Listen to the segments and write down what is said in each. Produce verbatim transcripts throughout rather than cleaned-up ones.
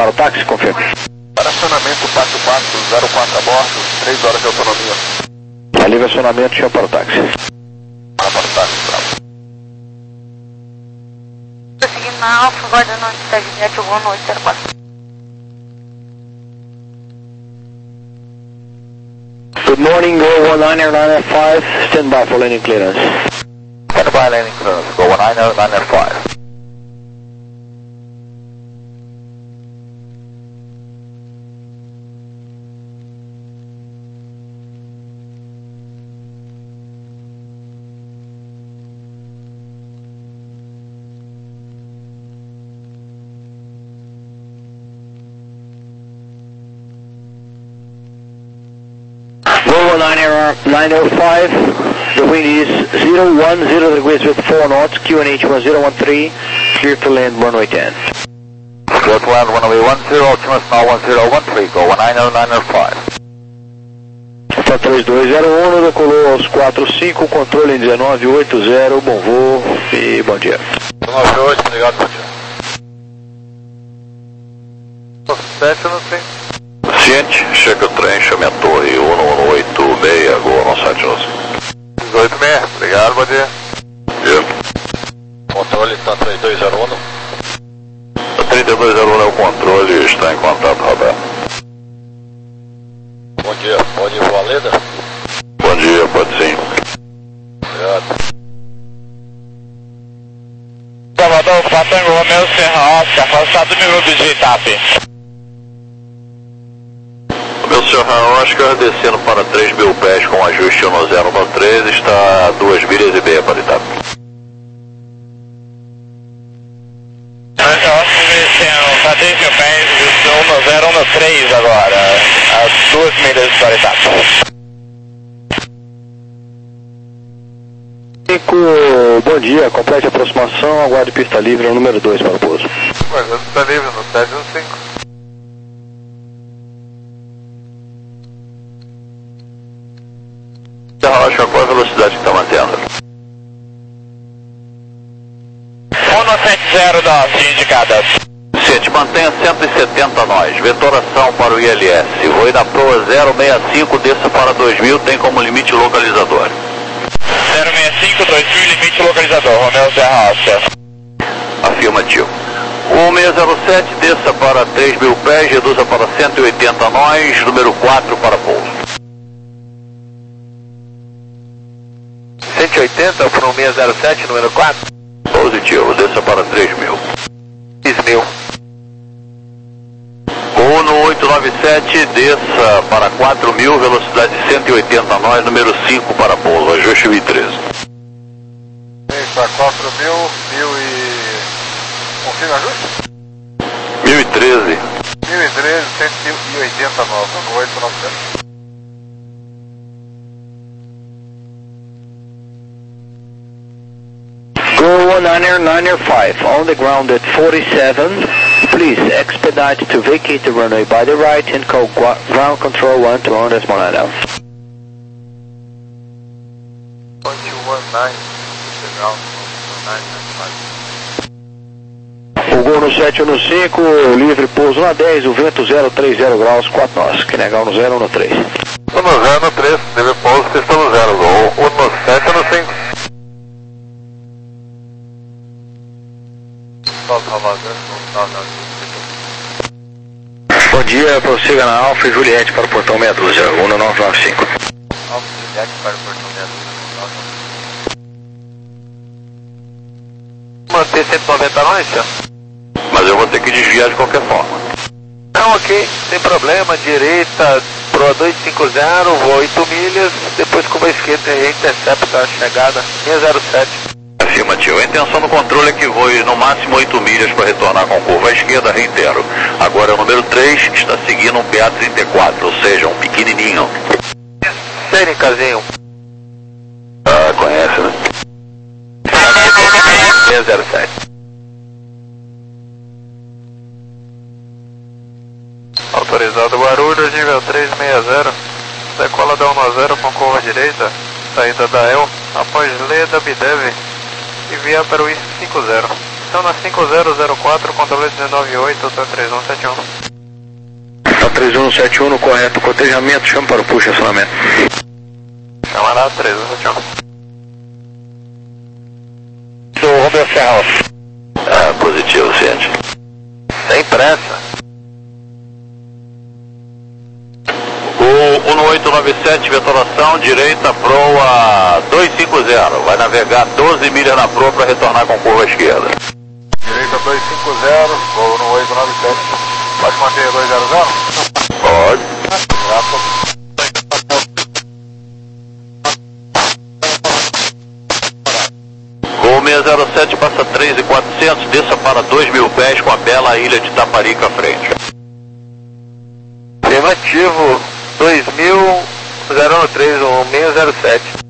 para o táxi, confirme. Estacionamento quatro quatro zero quatro a bordo, três horas de autonomia. Livre acionamento, chama para o táxi. Para o táxi, bravo. Seguindo na Alfa, guarda no Tagnet, alguma noite, zero quatro. Good morning, Go one nine nine five, stand by for landing clearance. Stand by landing clearance, Go one nine nine five. Go nine oh five, the wind is zero one zero degrees with four knots, Q N H one zero one three, clear to land runway ten. Clear to land runway one zero, altimeter now one zero one three, Go one nine nine five. Alfa três dois zero um, decolou aos quatro cinco, controle em dezenove oitenta, bom voo e bom dia. dezenove oito, obrigado, bom dia. sete não sei. Ciente, chega o trem, chame a torre um um oito seis, Go no sete um cinco. dezoito seis, obrigado, bom dia. Dia. Controle está três dois zero um. A trinta e dois zero um é o controle, está em contato, Roberto. Bom dia, pode voar Leda? Bom dia, pode sim. Obrigado. Salvador, Patango, Romeu, Serra Oscar, afastado do meu de Itape. Meu senhor Oscar, descendo para três mil pés com ajuste no zero um três, está a duas milhas e meia para Itape. Oscar, descendo para três mil pés, estou no zero um três agora, a duas milhas para Itape. cinco, bom dia, complete a aproximação, aguarde pista livre, é o número dois para o pouso. Guardando pista livre no sete um cinco. Oscar, qual a velocidade que está mantendo? um sete zero dose indicada. Ciente, mantenha cento e setenta nós, vetoração para o I L S, voe na proa zero seis cinco, desça para dois mil, tem como limite localizador. zero seis cinco, dois mil, limite localizador, Romeu, Serra Oscar. Afirmativo. um seis zero sete, desça para três mil pés, reduza para cento e oitenta nós, número quatro para pouso. cento e oitenta para um seis zero sete, número quatro. Positivo, desça para três mil. três mil. um no oito nove sete, desça para quatro mil, velocidade cento e oitenta nós, número cinco para pouso, ajuste mil e treze. Para quatro mil, mil e... Confirma ajuste? mil e treze. mil e treze, cento e oitenta nove, no oito nove sete. Go one nine nine five, on the ground at forty-seven, please expedite to vacate the runway by the right and call ground control one to on decimal nine now. Point one nine, ground, nine nine five. O Gol no sete um cinco, livre pouso na dez, o vento zero três zero graus, quatro nós, que negar no zero um três. Estou no zero no três, livre pouso, vocês estão no zero, Gol um no sete no cinco. Bom dia, prossiga na Alfa e Juliette para o portão meia dúzia, um nove nove cinco. Alfa e Juliette para o portão meia dúzia. Manter cento e noventa nós, senhor? Mas eu vou ter que desviar de qualquer forma. Não, ok, sem problema, direita, proa dois cinco zero, voo oito milhas, depois com a esquerda intercepta a chegada seis zero sete. Afirmativo. A intenção do controle é que voe no máximo oito milhas para retornar com curva à esquerda, reitero. Agora é o número três, está seguindo um P A trinta e quatro, ou seja, um pequenininho. Sério, casinho? Ah, conhece, né? seis zero sete. Autorizado Guarulhos, nível três seis zero. Decola da um zero com curva direita. Saída da E L, após Leda, Bidev. E via para o I cinco zero. Estão na cinco zero zero quatro, controle dezenove oito, hotel três um sete um. Hotel três um sete um no correto, cotejamento, chama para o push acionamento. Chama lá três um sete um. Sou Romeu Serra. Ah, positivo, Ciente. Sem pressa. O um oito nove sete, vetoração, direita, proa dois cinco zero. Vai navegar doze milhas na proa para retornar com curva à esquerda. Direita dois cinco zero, voo no oito nove sete. Pode manter dois zero zero? Pode. Voo seis zero sete passa três mil e quatrocentos, desça para dois mil pés com a bela ilha de Taparica à frente. Afirmativo, dois mil, zero um três um seis zero sete.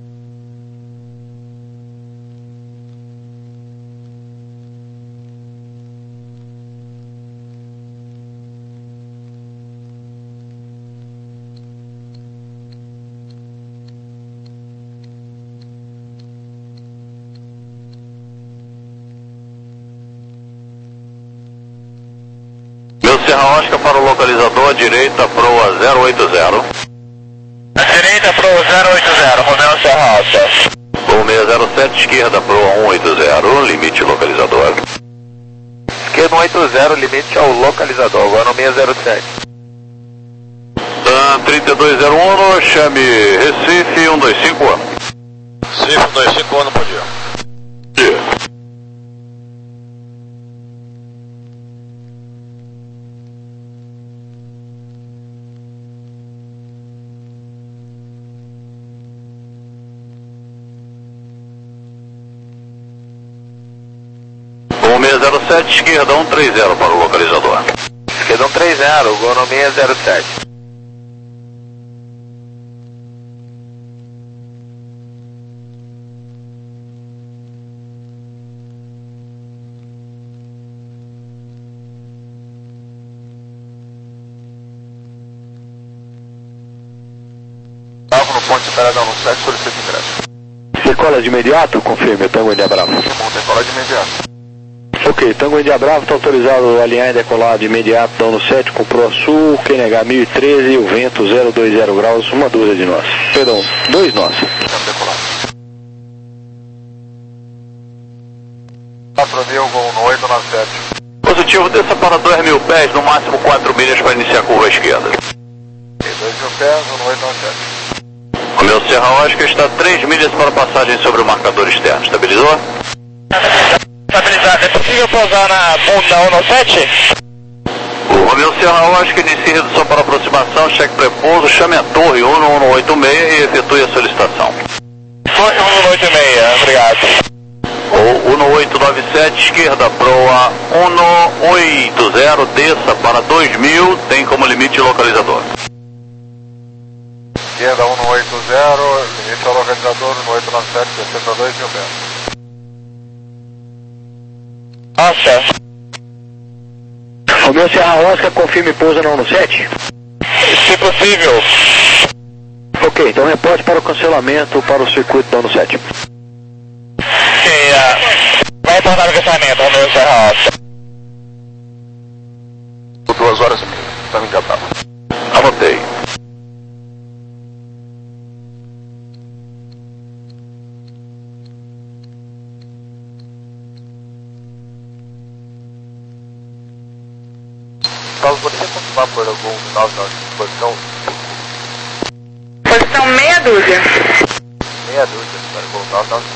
Meu Serra Oscar para o localizador, direita, proa zero oito zero. Direita, proa zero oito zero, Romeu Serra Oscar. Voo seis zero sete, esquerda, proa um oito zero, limite localizador. Esquerda um oito zero, limite ao localizador, agora no seis zero sete. Dan trinta e dois zero um, chame Recife um dois cinco um. Recife um dois cinco um, bom dia. Dia. seis zero sete, esquerda um três zero para o localizador. Esquerda um três zero, gol no seis zero sete. Bravo no ponto de Peradão no sete, solicita ingresso. Decola de imediato? Confirme, Tango India Bravo. Bom, decola de imediato. Ok, Tango India Bravo, está autorizado a alinhar e decolar de imediato, dando sete, com proa sul, Q N H mil e treze, o vento zero dois zero graus, uma dúzia de nós. Perdão, dois nós. Estamos decolados. quatro mil, gol no oito nove sete. Positivo, desça para dois mil pés, no máximo quatro milhas para iniciar a curva à esquerda. dois mil pés, gol no oito nove sete. O meu Serra Oscar está a três milhas para passagem sobre o marcador externo. Estabilizou? Estabilizado, é possível pousar na bunda um nove sete? O meu Serra Oscar inicia redução para aproximação, cheque pré-pouso, chame a torre um um oito seis e efetue a solicitação. Torre um um oito seis, obrigado. Ou um oito nove sete, esquerda, proa um oito zero, desça para dois mil, tem como limite localizador. Esquerda um oito zero, limite ao localizador no oito nove sete, descer para dois mil pés. Nossa. O meu Serra Oscar, confirme pousa na um sete. Se possível. Ok, então reporte para o cancelamento para o circuito da um sete. Ok, uh, vai retornar o cancelamento, Romeu Serra Oscar. Duas horas e meia, estava encantado. Anotei. Carlos, poderia confirmar por algum nove nove posição? Posição meia dúzia. Meia dúzia, para o nove nove.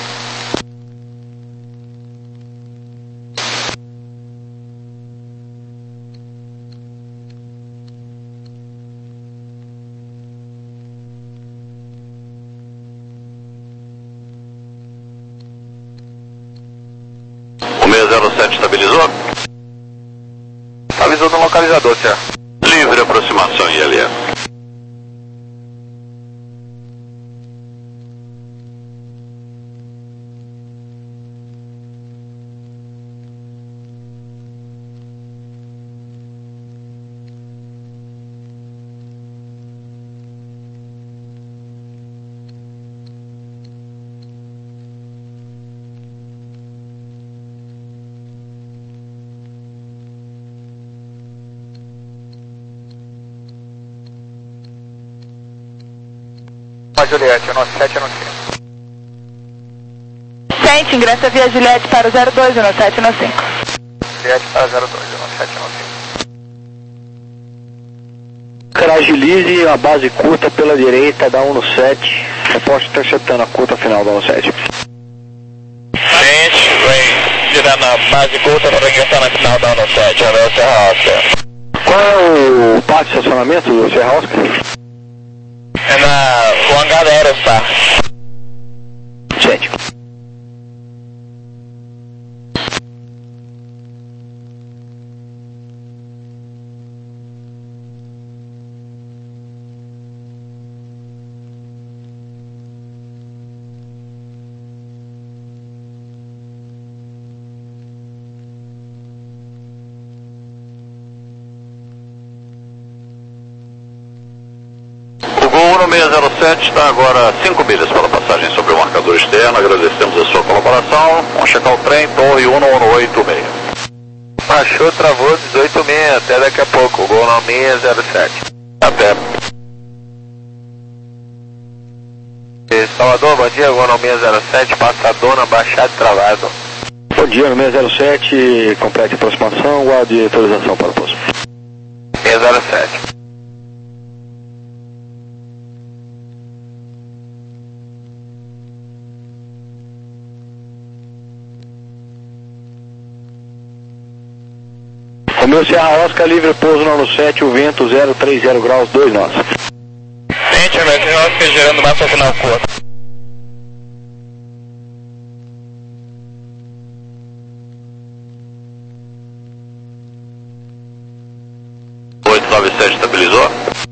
O seis zero sete estabilizou? Avisou no localizador, senhor. Livre aproximação I L S. A Juliette, o nosso sete no cinco. Sente, ingressa via Juliette para o zero dois, o nosso sete no cinco. Juliette para zero dois, o nosso sete no cinco. Agilize a base curta pela direita da um no sete. Reporte interceptando a curta final da um no sete. Gente, vem tirando a base curta para ingressar na final da um no sete, é o Serra Oscar. Qual é o pátio de estacionamento do Serra Oscar? É na o hangar Aerostar. sete. O seis zero sete está agora a cinco milhas pela passagem sobre o marcador externo. Agradecemos a sua colaboração. Vamos checar o trem, Torre um um oito seis. Baixou, travou, dezoito seis, até daqui a pouco, Gol no seis zero sete. Até. Salvador, bom dia, Gol no seis zero sete, passadona, baixado e travado. Bom dia, no seis zero sete, complete a aproximação, guarde atualização para o posto. seis zero sete. Romeu Serra Oscar, livre pouso no sete, o vento zero três zero graus, dois nós. Gente, Romeu Serra Oscar gerando massa final curta. oito nove sete estabilizou?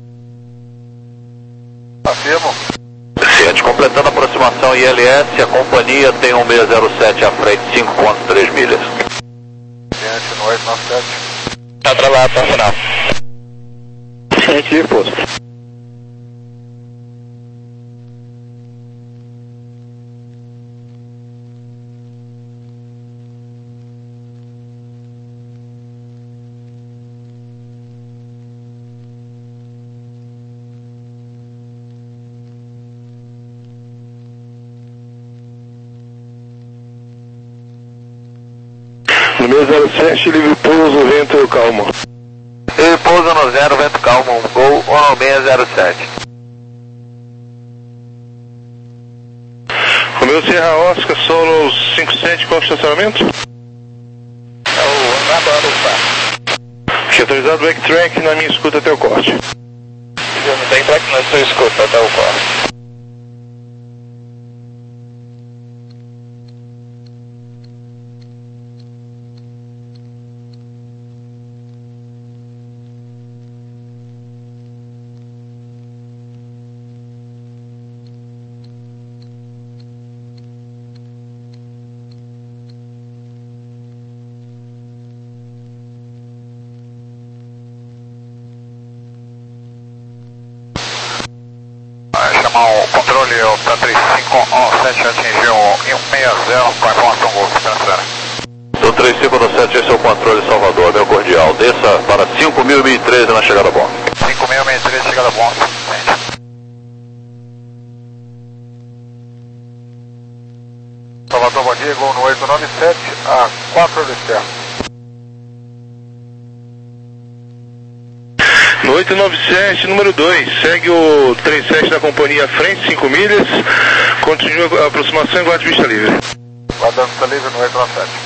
Afirmo. Ciente, completando a aproximação I L S, a companhia tem um seis zero sete à frente, cinco vírgula três milhas. Ciente no oito nove sete. Tá travado para final. Ciente, livre pouso. No seis zero sete, livre pouso, vento calmo. Ele pousa no zero, vento calmo, um Gol ou no seis zero sete. Romeu Serra Oscar, solo cinco sete, qual é o estacionamento? É o hangar do Aerostar. Tinha autorizado o backtrack na minha escuta até o corte. Eu não tenho track na sua escuta até o corte. Vai chamar o controle, o P três cinco um sete atingiu um seis zero com a informação Gol, transfere. Do três cinco um sete, esse é o controle Salvador, meu cordial. Desça para cinco mil e treze na chegada bom. cinco mil e treze, chegada bom, ciente. Salvador, bom dia, Gol no oito nove sete, a quatro do externo. No oito nove sete, número dois, segue o três sete da companhia à frente, cinco milhas, continua a aproximação e guarde vista livre. Guardando vista livre no oito nove sete.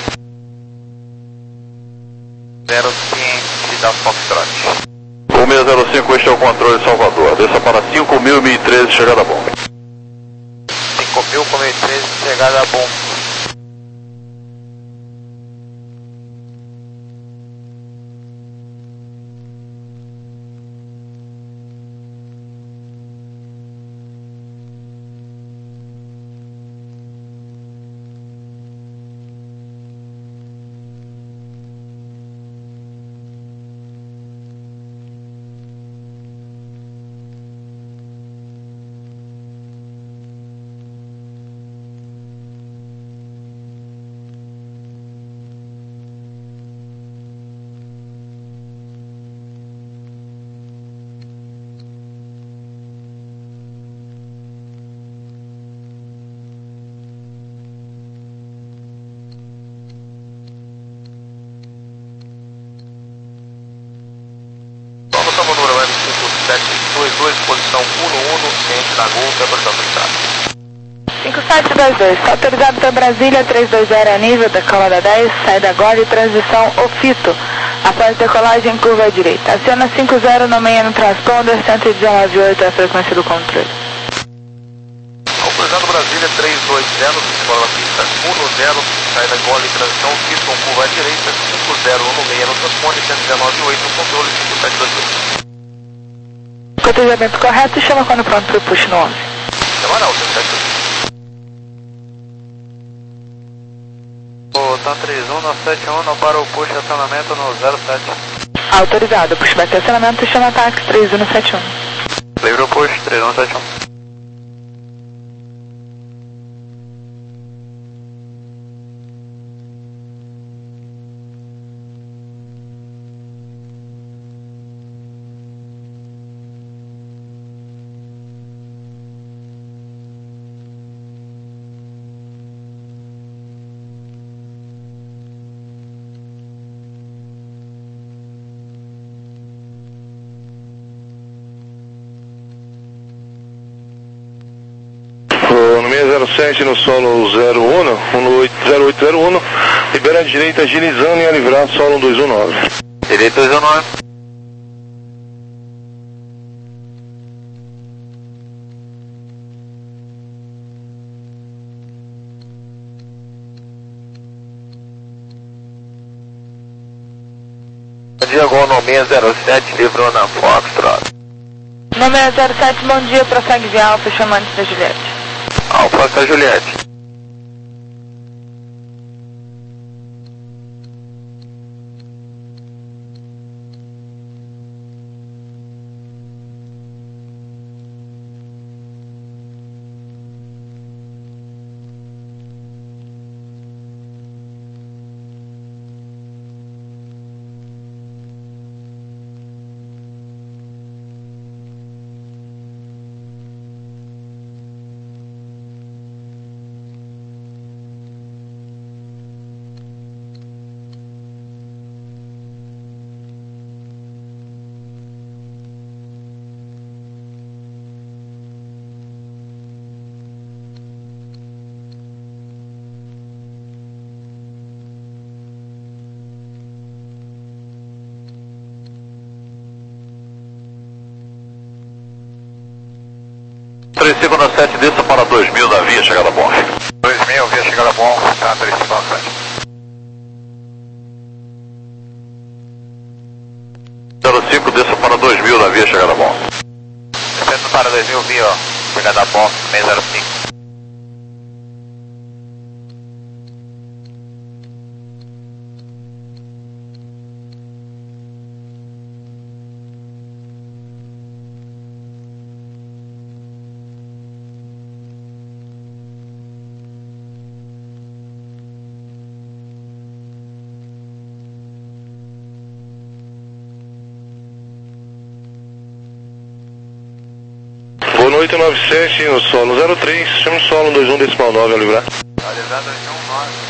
Zero ciente da Foxtrot. O seis zero cinco, este é o controle Salvador. Desça para cinco mil e treze, chegada bom. cinco mil e treze, chegada bom. dois, posição um no um, ciente da Gol, temporação do estado. cinco sete dois dois, está autorizado para Brasília, três dois zero a nível, decolada dez, saída agora e transição Ofito. Após decolagem, curva à direita. Aciona cinco zero no meio no transponder, cento e dezenove vírgula oito é a frequência do controle. Autorizado Brasília, três dois zero, escola pista um no zero, saída agora e transição Ofito com curva à direita, cinco zero no meio no transponder, cento e dezenove vírgula oito no controle, cinco sete dois dois. Cotejamento correto, chama quando pronto para o push no onze. Chama não, cinco sete dois dois. Tan três um no sete um, não para o push acionamento no zero sete. Autorizado, pushback acionamento, chama táxi três um no sete um. Livre o push, três um sete um. No seis zero sete no solo zero um, no zero oito zero um, libera a direita agilizando e a livrar solo dois um nove. Direita dois um nove. Diagonal no seis zero sete, livrou na Foxtrot. No seis zero sete, bom dia, prossegue via Alfa, chamante da Juliette. Alfa da Juliette. três cinco no sete, desça para dois mil da via chegada bom. dois mil, via chegada bom, tá, três cinco no sete. zero cinco, desça para dois mil da via chegada bom. Descendo para dois mil, via, ó, chegada bom, seis zero cinco. Boa noite, nove sete no solo zero três, chama o solo dois um decimal nove a livrar. Atualizado dois um nove.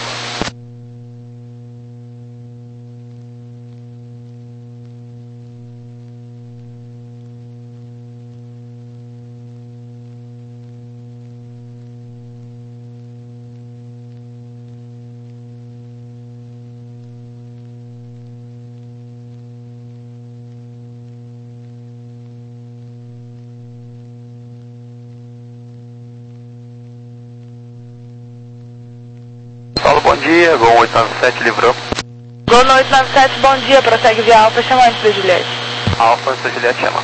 Bom dia, Gol oito nove sete, livrou. Gol oito nove sete, bom dia, prossegue via Alfa, chamante da Juliette. Alfa da Juliette, chama.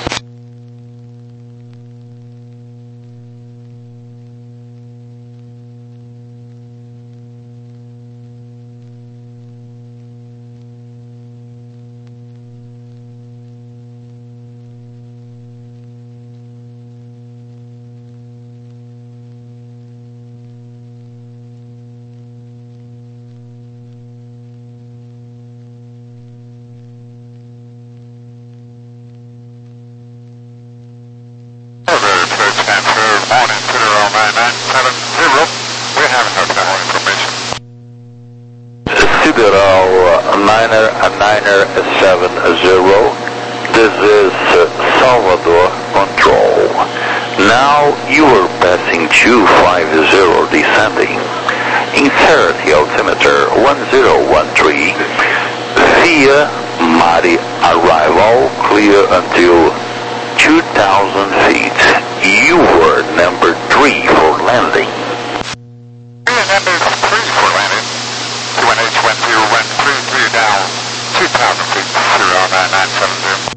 Sideral Niner Niner seven zero. This is uh, Salvador control. Now you are passing two five zero descending. Insert the altimeter one zero one three via Mari arrival clear until two thousand feet. You were number three for landing. Number three for landing. two one H one zero one three three down two thousand feet, zero nine nine seven zero.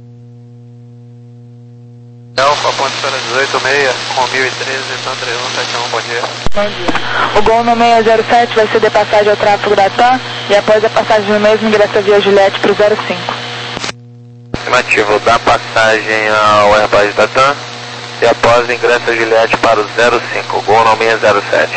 Alfa, posiciona dezoito seis, com mil e treze, TAM três um sete um, bom dia. Bom dia. O Gol no seis zero sete vai ceder passagem ao tráfego da TAM e após a passagem no mesmo ingressa via Juliette para o zero cinco. Afirmativo, dá passagem ao Airbus da TAM e após ingressa Juliette para o zero cinco, Gol no seis zero sete.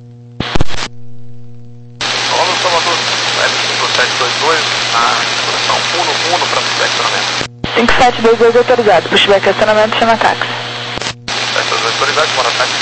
Olá, Salvador, F cinco sete dois dois, na posição um no um para o estacionamento. cinco sete dois dois autorizado, pushback acionamento, chama táxi. Autoridade, bora táxi.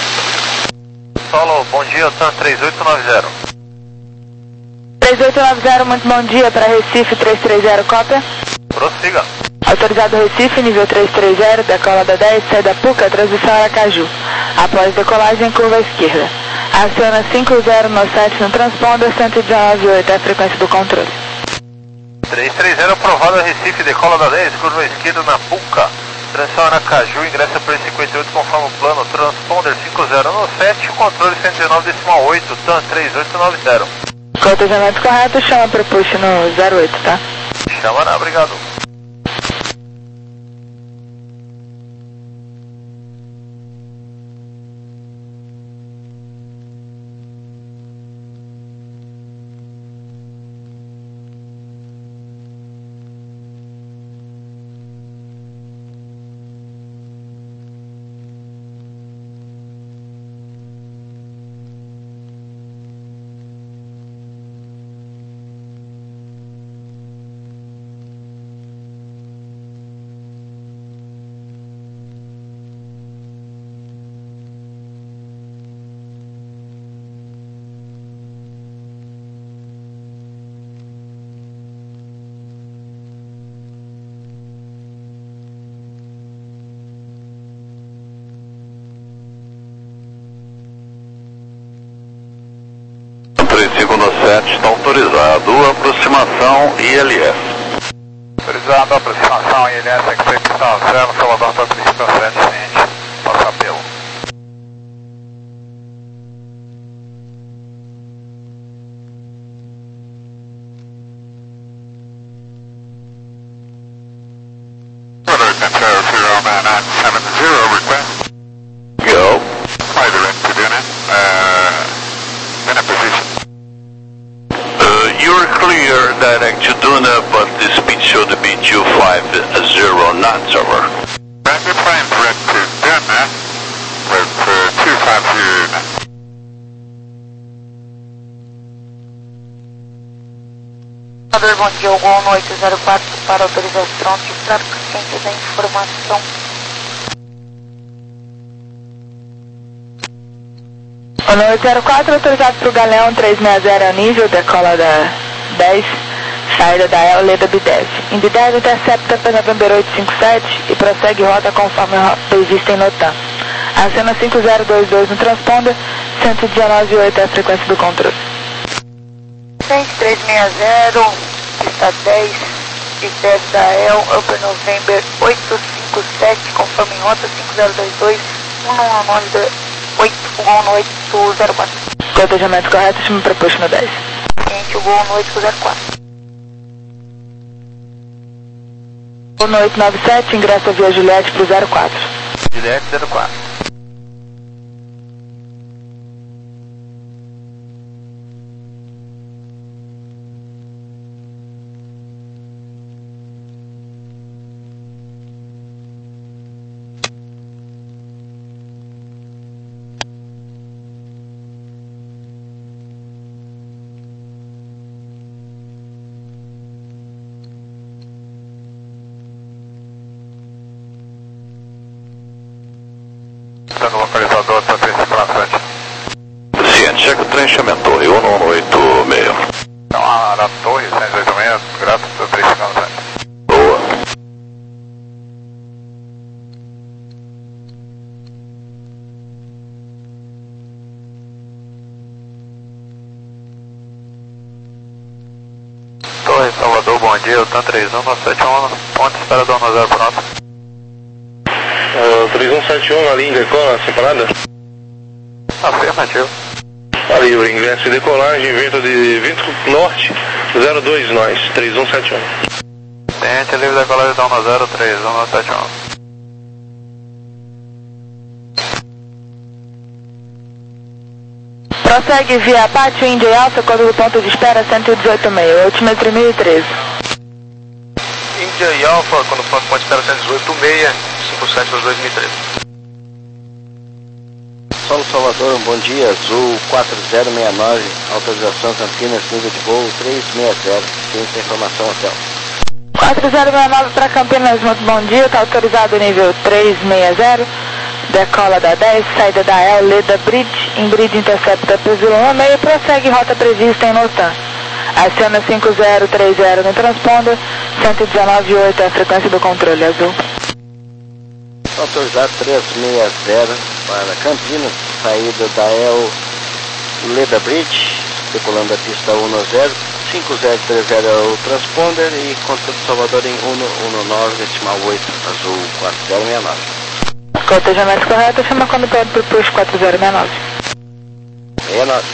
Solo, bom dia, TAM três oito nove zero. três oito nove zero, muito bom dia, para Recife três três zero, cópia. Prossiga. Autorizado Recife, nível três três zero, decola da dez, sai da Puca, transição Aracaju. Após decolagem, curva esquerda. Aciona cinco zero nove sete no transponder, cento e dezenove vírgula oito é a frequência do controle. três três zero, aprovado Recife, decola da dez, curva esquerda na Puca. Transição Aracaju, ingressa para cinquenta e oito conforme o plano, transponder cinco zero nove sete, controle cento e dezenove vírgula oito, TAM três oito nove zero. Cotejamento correto, chama para push no zero oito, tá? Chama, não, obrigado. três cinco sete está autorizado, aproximação I L S. Autorizado, aproximação I L S, execução zero, Salvador, TAM três cinco sete, seguinte, passa apelo. zero nine nine seven zero, request. Go. Fighter into dinner, uh, dinner position. Uh, you're clear direct to Duna, but the speed should be two five zero knots over. Rapid plane direct to dinner with uh, two five zero knots. Bom dia, o Gol no oito zero quatro para autorização de tráfego ciente da informação. O no oito zero quatro, autorizado para o Galeão três seis zero a nível, decola da dez, saída da El Leda Bideve. Em Bideve, intercepta para November oito cinco sete e prossegue rota conforme prevista em NOTAM. Acena cinco zero dois dois no transponder, cento e dezenove vírgula oito é a frequência do controle. seis três seis zero, pista dez, Bideve da El, Upper November oito cinco sete, conforme rota cinco zero dois dois, um nove nove oito, o Gol no oito zero quatro. Cotejamento correto, chama para push no dez. Seguinte, o Gol no oito zero quatro. O no oito nove sete, ingressa via Juliette para o zero quatro. Juliette zero quatro. No localizador, TAM três cinco sete. Ciente, checa o trem, chama a torre, um um oito seis. Então, a, na torre, cento e oito seis, graças, TAM três cinco sete. Boa. Salvador, bom dia, o T A N três um nove sete um, ponte espera do um zero pronto. Uh, três um sete um, na linha decola, separada? Afirmativo. Tá livre, ingresso e decolagem, vento de vento norte, zero dois nós, três um sete um. Tente livre decolagem da um zero, três um nove sete um. Prossegue via Pátio Índia Alça, código do ponto de espera cento e dezoito e meio, altímetro mil e treze. Índia e Alfa, quando ponto ponto espera cento e dezoito e meio, cinco sete dois dois mil e treze. Solo Salvador, bom dia, Azul quatro zero seis nove, autorização Campinas, nível de voo três seis zero, tem essa informação hotel. quatro zero seis nove para Campinas, muito bom dia, está autorizado nível três seis zero, decola da dez, saída da El Leda Bridge, em Bridge intercepta Pezilo um meio, prossegue rota prevista em Notan. Aciona cinco zero três zero no transponder, cento e dezenove vírgula oito é a frequência do controle azul. Autorizado três seis zero para Campinas, saída da El Leda Bridge, decolando a pista um zero, cinco zero três zero é o transponder e controle de Salvador em um um nove, decimal oito, azul quatro zero seis nove. Cotejamento correto, chama quando pede para o push quatro zero seis nove. seis nove.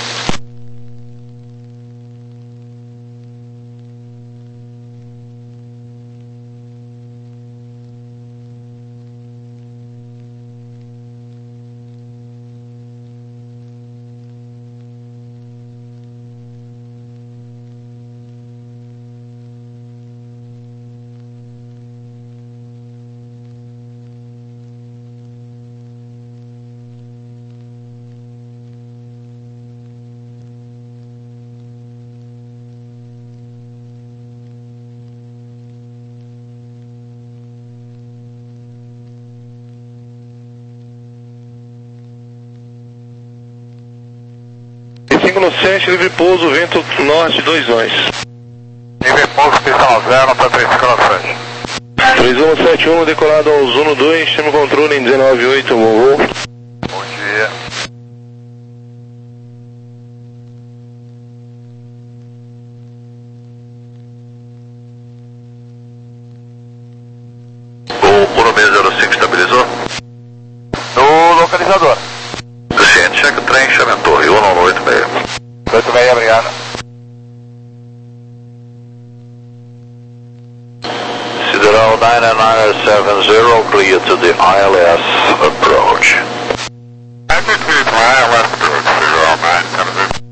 cinco no sete, livre pouso, vento norte, dois nós. Livre pouso, pista zero, para três cinco no sete. três um sete um, decolado ao Zuno dois, chama controle em dezenove oito, voo. Bom dia. O Uno seis zero cinco estabilizou? No localizador. Ciente, cheque trem, chame a torre, um oito seis. oito seis, obrigado. Sideral nine nine seven zero, clear to the I L S approach. Altitude for I L S approach, Sideral nine seven zero.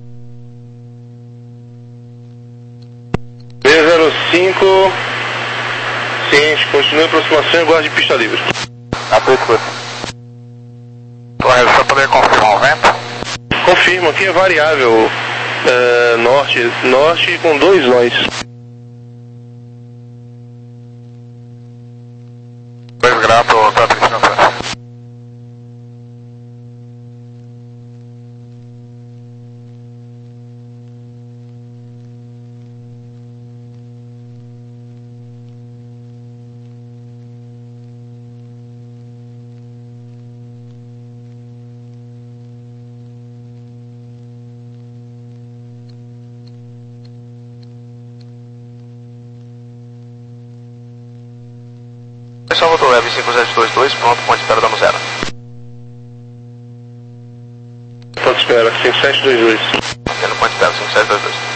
seis zero cinco, ciente, continue a aproximação e guarde pista livre. Aplico. Torre, você poder confirmar o vento? Confirmo, aqui é variável, é, norte, norte com dois nós. dois graus para o T A N três um sete. Salvador, Web cinco zero dois dois, pronto, ponte espera dando zero. Ponto espera, cinco sete dois dois. Tendo ponte espera, cinco sete dois dois.